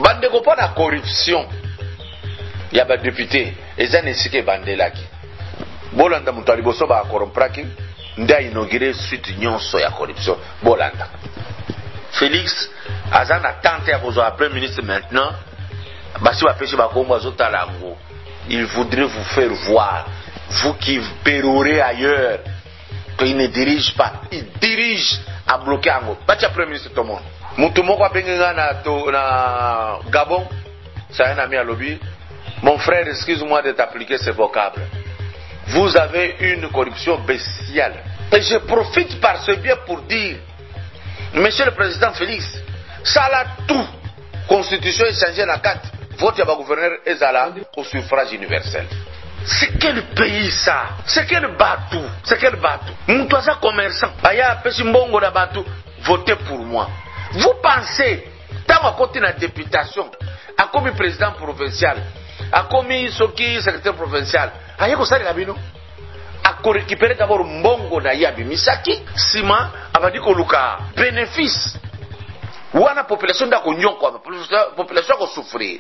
bande ko pas la corruption. Il y a des députés et ça n'est que bandelaki. Bolanda mutali boso ba corrompraki nda inauguré suite nyonso ya corruption. Bolanda. Félix azana tante ya kozo après ministre maintenant. Basi ba pêcher ba kombo azotalango. Il voudrait vous faire voir, vous qui pérorez ailleurs, qu'il ne dirige pas. Il dirige à bloquer Ango. Batia premier ministre tout le monde. Moutoumoko a benga na Gabon, ça a un ami à lobby. Mon frère, excuse-moi de t'appliquer ces vocables. Vous avez une corruption bestiale. Et je profite par ce biais pour dire, Monsieur le Président Félix, ça a tout. Constitution est changée la 4. Vote à gouverneur Ezala au suffrage universel. C'est quel pays ça? C'est quel bateau? C'est quel bateau? Moutoisa commerçant. Aya Pesimbongo da bateau. Votez pour moi. Vous pensez, tant à côté de la députation, à comme président provincial, à comme Soki secrétaire provincial, aya ko sali kabino? À récupérer d'abord Mbongo da Yabi Misaki, Sima, abadi ko luka bénéfice. Ou à la population da ko nyoko, population ko souffrir.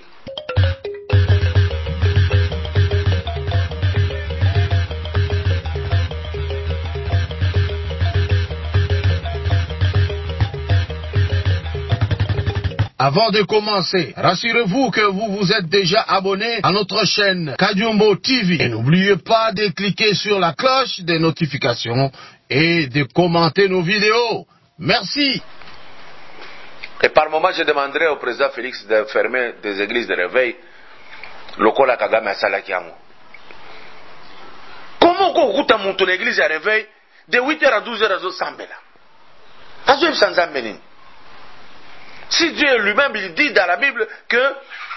Avant de commencer, rassurez-vous que vous vous êtes déjà abonné à notre chaîne Kadiumbo TV. Et n'oubliez pas de cliquer sur la cloche des notifications et de commenter nos vidéos. Merci. Et par moment, je demanderai au président Félix de fermer des églises de réveil. Lokola Kagame à Salakiango. Comment on goûte à monter l'église à réveil de 8h à 12h à Zosambela? Azoub sans amener. Si Dieu lui-même il dit dans la Bible que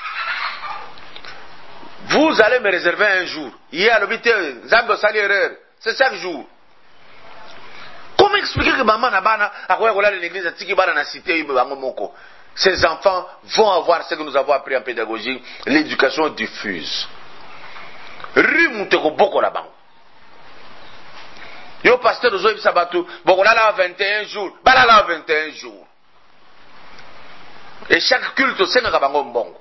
vous allez me réserver un jour, hier à l'hôpital, Zambo Sali erreur, c'est chaque jour. Comment expliquer que maman Nabana a quoi l'église à Tikibana na cité Moko? Ces enfants vont avoir ce que nous avons appris en pédagogie, l'éducation diffuse. Rimuteko boko la bango. Yo pasteur de Zoïb Sabatou, Bokola la 21 jours, Balala 21 jours. Et chaque culte, c'est un bongo.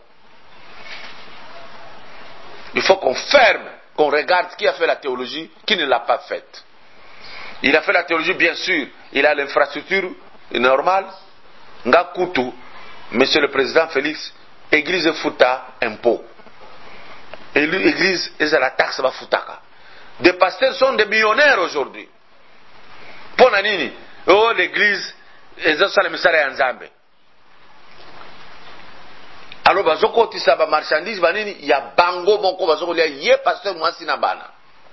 Il faut qu'on ferme, qu'on regarde qui a fait la théologie, qui ne l'a pas faite. Il a fait la théologie, bien sûr. Il a l'infrastructure normale. Ngakutu, Monsieur le Président Félix, Église Fouta, impôt. Et l'Église, est à la taxe va Foutaka. Des pasteurs sont des millionnaires aujourd'hui. Ponanini, oh l'Église, ils ont le message en Zambie. Alors, bazoko tisa ba marchandise banini ya bango moko bazoko lia ye pasteur mwasi na bana.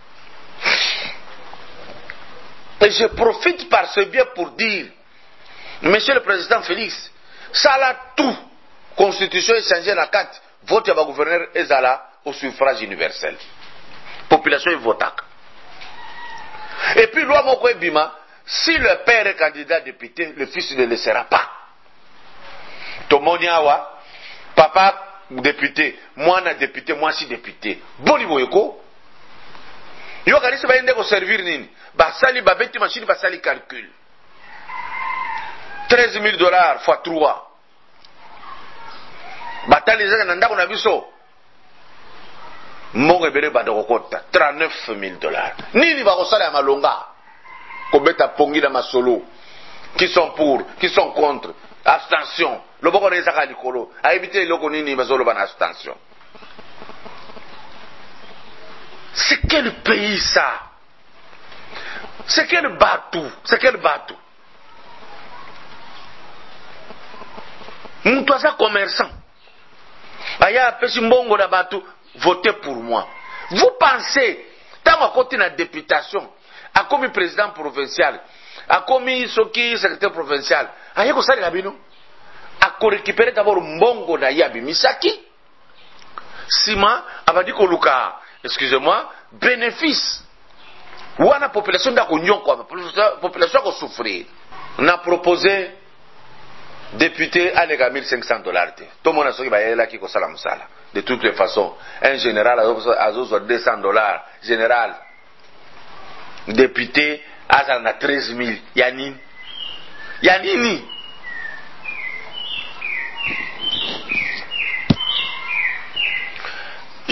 Et je profite par ce biais pour dire, Monsieur le Président Félix, ça a tout. Constitution est changée la 4. Vote à gouverneur Ezala au suffrage universel. Population est votée. Et puis, loi moko ebima, si le père est candidat député, le fils ne le sera pas. Tomoniawa. Papa député, moi na député, moi si député. Boni boyeko. Yo kanisa ba yende ko servir nini? Basali babeti machine basali calcul. $13,000 fois 3. Batali zaka na ndako na biso. Mongo ebere banda kokota $39,000. Nini ba kosala ya malonga? Kobeta pongi na masolo. Qui sont pour, qui sont contre. Abstention. Le boko nezaka likolo. A éviter loko nini bazolo ban abstention. C'est quel pays ça? C'est quel bateau? C'est quel bateau? Moutoisa commerçant. Aya Pesimbongo da bateau, votez pour moi. Vous pensez, tant à côté de la députation, à comme président provincial, à comme Soki secrétaire provincial, aya ko sali kabino? À récupérer d'abord Mbongo da Yabi Misaki, Sima, abadi ko luka, excusez-moi, bénéfice. Ou à la population da ko nyoko, population ko souffrir. On a proposé député à l'égal $1,500. Tout le monde a dit qu'il y a de toutes les façons. Un général a $200. Général. Député a 13 000. Yanini.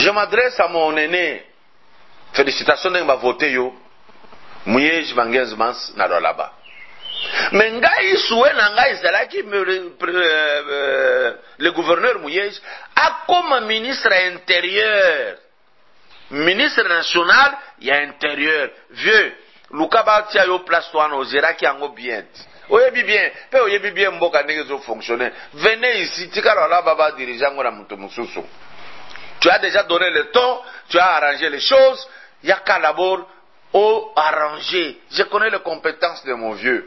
Je m'adresse à mon aîné. Félicitations de voté yo. Mouyej Vangenzmans na là-bas. Mais ngai soué na ngai zalaki le gouverneur Mouyej a comme ministre intérieur. Ministre national, il y a intérieur. Vieux, Lukaba tia yo place toi no zeraki ango bien. Oyebi bien, pe oyebi bien mboka ndenge zo fonctionner. Venez ici, tikalo la baba dirigeant ngona mutu mususu. Tu as déjà donné le temps, tu as arrangé les choses, il y a qu'à d'abord arranger. Je connais les compétences de mon vieux.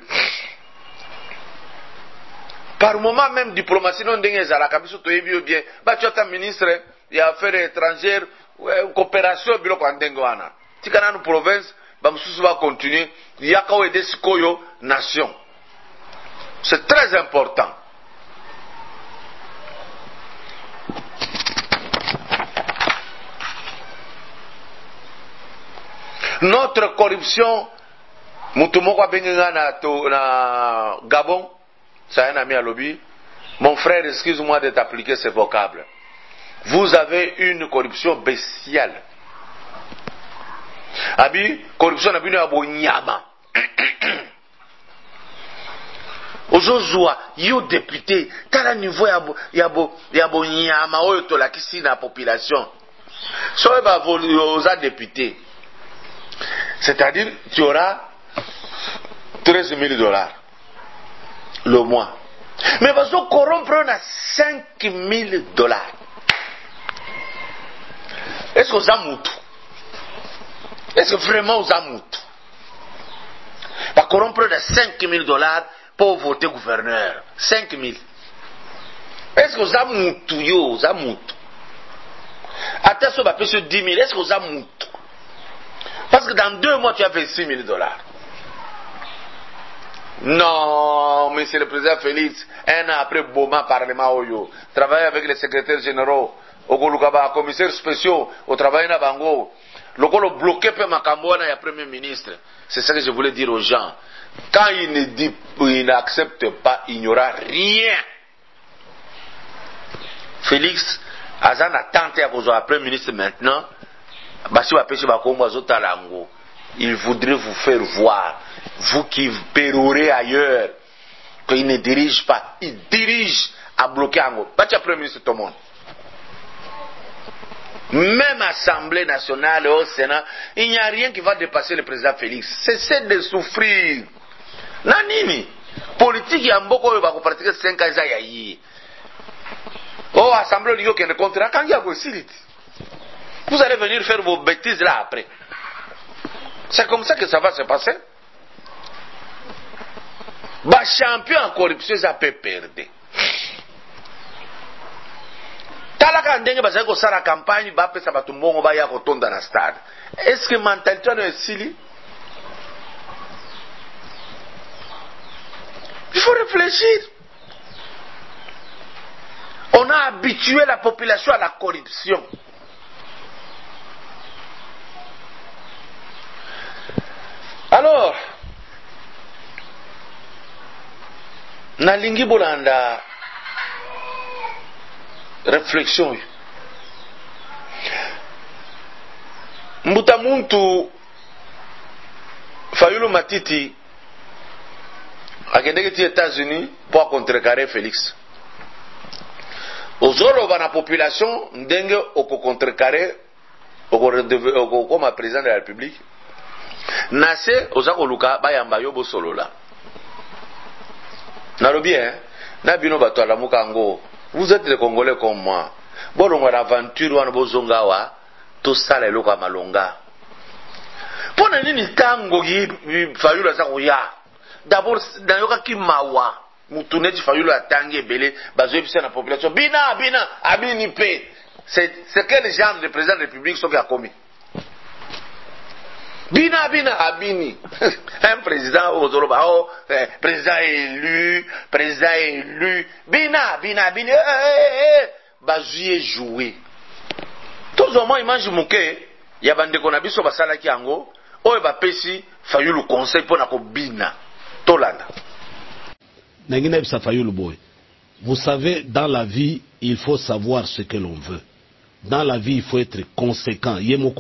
Par moment même diplomatie non ndenge zalaka biso toyebi bien. Ba tu as ta ministre il y a affaires étrangères, coopération biloko ndenge wana. Tikana no province, ba mususu va continuer, il y a qu'à aider sikoyo nation. C'est très important. Notre corruption, Moutoumoko Benga na Gabon, ça a un ami à lobby. Mon frère, excuse-moi de t'appliquer ces vocables. Vous avez une corruption bestiale. Abi, corruption n'a pas de nyama. Aujourd'hui, il y a des députés, à la niveau, il y a des nyama, il y a la population. Soit aux députés. C'est-à-dire, tu auras 13 000 $. Le mois. Mais parce que corrompre, on a 5 000 $. Est-ce que ça moute? Est-ce que vraiment ça moute? Parce que corrompre, on a 5 000 $ pour voter gouverneur. 5 000. Est-ce que ça moute? Yo, ça moute. Attention, on va sur 10 000. Est-ce que ça moute? Parce que dans 2 mois, tu as fait 6 000 $. Non, monsieur le président Félix, un an après Boma, Parlement Oyo, travailler avec les secrétaires généraux, au commissaires spéciaux, au travail à Bango, le bloqué par Makambouana et premier ministre. C'est ça que je voulais dire aux gens. Quand il n'accepte pas, il n'y aura rien. Félix, Azan a tenté à cause du premier ministre maintenant. Il voudrait vous faire voir, vous qui pérorez ailleurs, qu'il ne dirige pas, il dirige à bloquer Ango. Pas le premier ministre tout le monde. Même Assemblée nationale et au Sénat, il n'y a rien qui va dépasser le président Félix. Cessez de souffrir. Nanini, politique, il y a beaucoup de pratiquer 5 ans. Oh, Assemblée, il y a un contrat, quand il y a aussi. Vous allez venir faire vos bêtises là après. C'est comme ça que ça va se passer. Bah, champion en corruption, ça peut perdre. Talaka ndenge bazali ko sala campagne ba pesa batu mbongo ba ya ko tonda na stade. Est-ce que mentalité no esili? Il faut réfléchir. On a habitué la population à la corruption. Alors, nalingi bolanda réflexion. Mbuta muntu Fayulu Matiti akendeke ti États-Unis pour contrecarrer Félix. Ozolo ba na population ndenge oko contrecarrer oko comme président de la République. Nase ozako luka bayamba yo bosolola. Nalobi na bino bato ala mukango. Vous êtes les Congolais comme moi. Bon, on a l'aventure, on a bozonga wa, tout ça les loka malonga. Pour nini tango yi Fayulu sa koya. D'abord dans yoka ki mawa, mutune ti Fayulu atangi belé, bazo ebisa na population. Bina abini pe. C'est quel genre de président de la République sont qui a commis? Bina abini. Un président président élu. Bina. Bazuye joué. Tous au moins image mouké, ya bande ko na biso basala ki yango, oyo ba pesi Fayulu conseil pour na ko bina. Tolanda. Nangina bisa Fayulu boy. Vous savez, dans la vie, il faut savoir ce que l'on veut. Dans la vie, il faut être conséquent.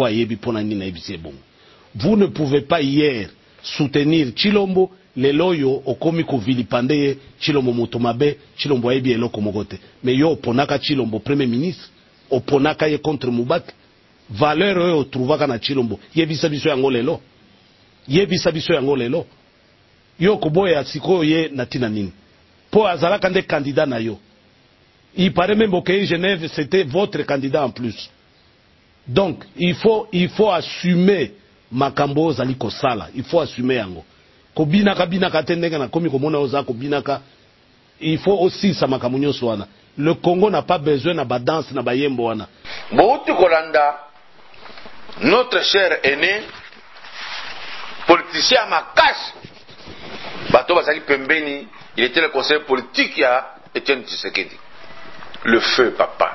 Vous ne pouvez pas hier soutenir Chilombo, les loyo okomi ko vilipande Chilombo Motomabe, Chilombo Ebi eloko mogote. Mais yo oponaka Chilombo premier ministre, oponaka ye contre Mubak. Valeur yo trouvaka na Chilombo. Yebisa biso yango lelo. Yebisa biso yango lelo. Yo koboya siko ye natina nini. Po azalaka nde candidat na yo. Il paraît même que Genève, c'était votre candidat en plus. Donc, il faut assumer Makambo Zali Kosala. Il faut assumer yango. Kobinaka binaka tendeka na komi komona oza kobinaka. Il faut aussi sa makamunyo soana. Le Congo n'a pas besoin na ba danse na ba yembo wana. Bouti Kolanda, notre cher aîné, politicien Makash, Bato Basaki Pembeni, il était le conseiller politique à Etienne Tshisekedi. Le feu, papa.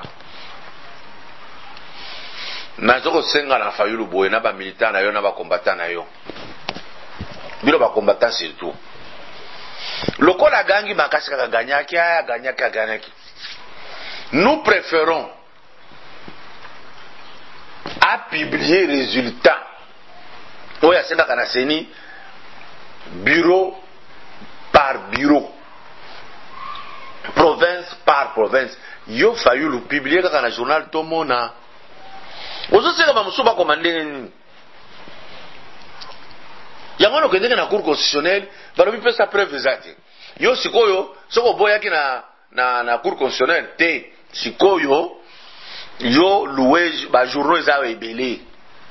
Nazoko senga na fayulu boye na ba militant na yo na ba combattant na yo. Bilo ba combattant surtout. Lokola gangi makasi kaka ganyaki. Nous préférons à publier résultats. Oya senga kana seni bureau par bureau. Province par province. Yo fayulu publier kaka na journal Tomona. Ozo seka ba musuba komandene nini. Yangono kendenge na cour constitutionnelle, balobi pesa preuve zati. Yo sikoyo, soko boya ki na cour constitutionnelle te sikoyo yo loué ba journaux za ebele.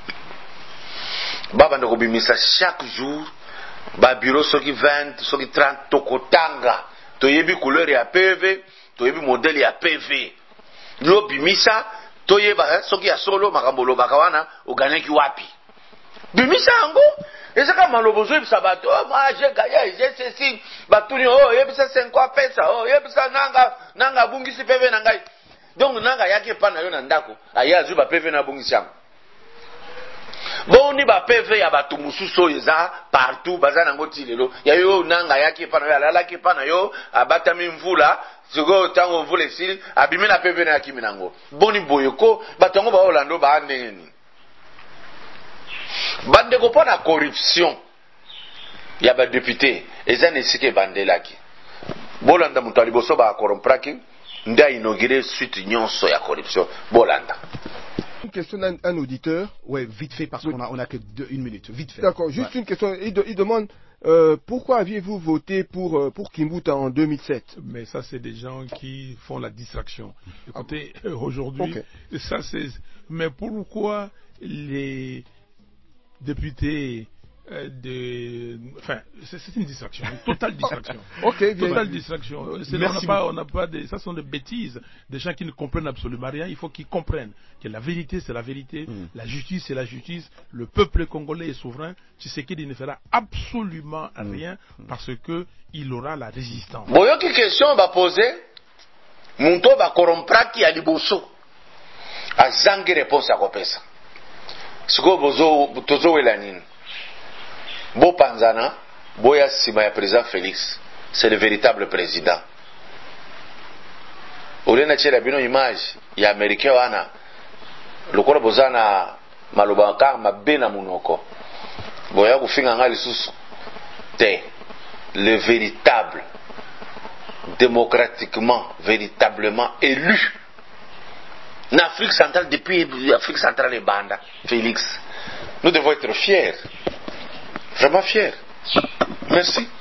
Baba ndoko bimisa chaque jour ba bureau soki 20, soki 30 tokotanga. Toyebi couleur ya PV, toyebi modèle ya PV. Yo bimisa toyeba soki ya solo makambolo bakawana oganeki wapi. Bimisa yango ezaka malobozo ebisa bato moi j'ai gagné j'ai ceci batuni oh yebisa 5 pesa oh yebisa nanga bungisi PV na ngai. Donc nanga yake pa na yo na ndako aya azu ba PV na bungisi yango. Boni ba PV ya bato mususu eza partout bazana ngoti lelo ya yo nanga yake pa na yo alalaki pa na yo abatami mvula siko tango mvula esili abimi na PV na yakimi nango. Boni boyeko bato ngo ba Orlando ba ndeni. Bande ko pona corruption ya ba député eza nesike bandelaki. Bolanda mutu aliboso ba corrompraki nda inauguré suite nyonso ya corruption Bolanda. Une question d'un auditeur. Ouais, vite fait parce qu'on a que une minute. Vite fait. D'accord, juste une question. Il demande pourquoi aviez-vous voté pour Kimbuta en 2007? Mais ça, c'est des gens qui font la distraction. Écoutez, aujourd'hui, ça c'est. Mais pourquoi les députés enfin, c'est une distraction, une totale distraction. Totale distraction. On n'a pas des, ça sont des bêtises, des gens qui ne comprennent absolument rien. Il faut qu'ils comprennent que la vérité, c'est la vérité, la justice, c'est la justice. Le peuple congolais est souverain. Tshisekedi ne fera absolument rien parce que il aura la résistance. Bon, il y a une question à poser. Munto va corrompre qui a liboso. A zangi réponse à kopesa. Siko bozo tozo elanine. Bo Panzana, Boya Sima, président Félix, c'est le véritable président. Olena tchela bino image ya Américain wana. Lokola bozana malobaka mabena munoko. Boya kufinga ngali susu. Te le véritable démocratiquement véritablement élu en Afrique centrale depuis l'Afrique centrale et Banda Félix. Nous devons être fiers. Vraiment fier. Merci.